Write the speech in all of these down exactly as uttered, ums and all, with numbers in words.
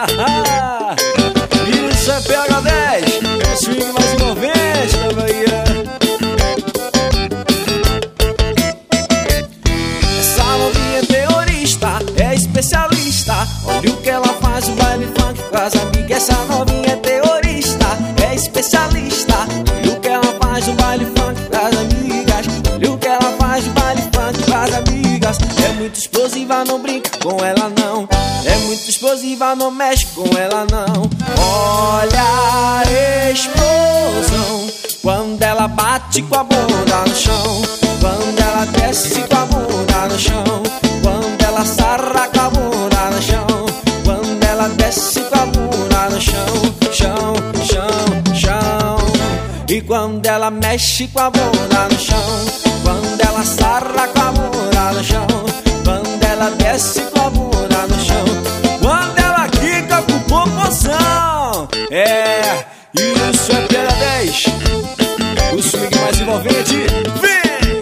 Isso é P H dez, é o swing mais envolvente da Bahia. Essa novinha é terrorista, é especialista. Olha o que ela faz, o baile funk com as amigas. Essa novinha é terrorista, é especialista. Olha o que ela faz, o baile funk com as amigas. Olha o que ela faz, o baile funk com as amigas. É muito explosiva, não brinca com ela não. É muito explosiva, não mexe com ela não. Olha a explosão quando ela bate com a bunda no chão. Quando ela desce com a bunda no chão. Quando ela sarra com a bunda no chão. Quando ela desce com a bunda no chão. Chão, chão, chão. E quando ela mexe com a bunda no chão. Quando ela sarra com a bunda no chão. Quando ela desce com a bunda no chão. Quando ela quica com proporção. É, isso é P H dez, o swing mais envolvente. Vem!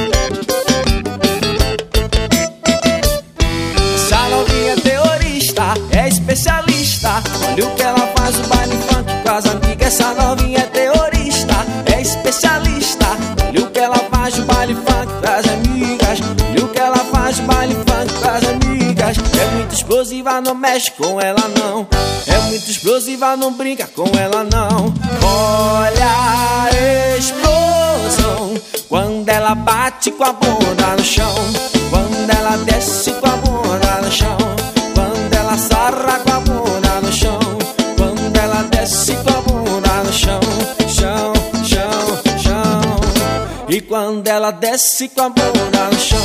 Essa novinha é terrorista, é especialista. Olha o que ela faz, o baile funk com as amigas. Essa novinha é terrorista, é especialista. Olha o que ela faz, o baile funk com as amigas. Olha o que ela faz, o baile funk com as amigas. É muito explosiva, não mexe com ela não. É muito explosiva, não brinca com ela não. Olha a explosão quando ela bate com a bunda no chão. Quando ela desce com a bunda no chão. Quando ela sarra com a bunda no chão. Quando ela desce com a bunda no chão. Chão, chão, chão. E quando ela desce com a bunda no chão.